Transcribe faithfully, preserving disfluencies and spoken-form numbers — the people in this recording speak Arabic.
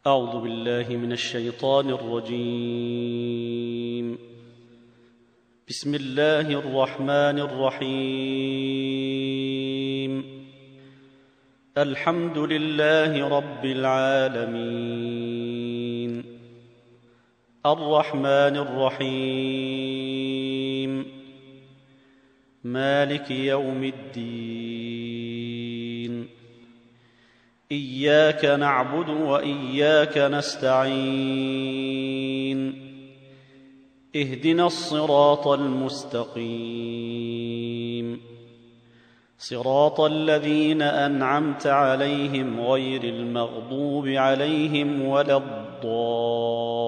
أعوذ بالله من الشيطان الرجيم. بسم الله الرحمن الرحيم. الحمد لله رب العالمين، الرحمن الرحيم، مالك يوم الدين. إياك نعبد وإياك نستعين. اهدنا الصراط المستقيم، صراط الذين أنعمت عليهم غير المغضوب عليهم ولا الضالين.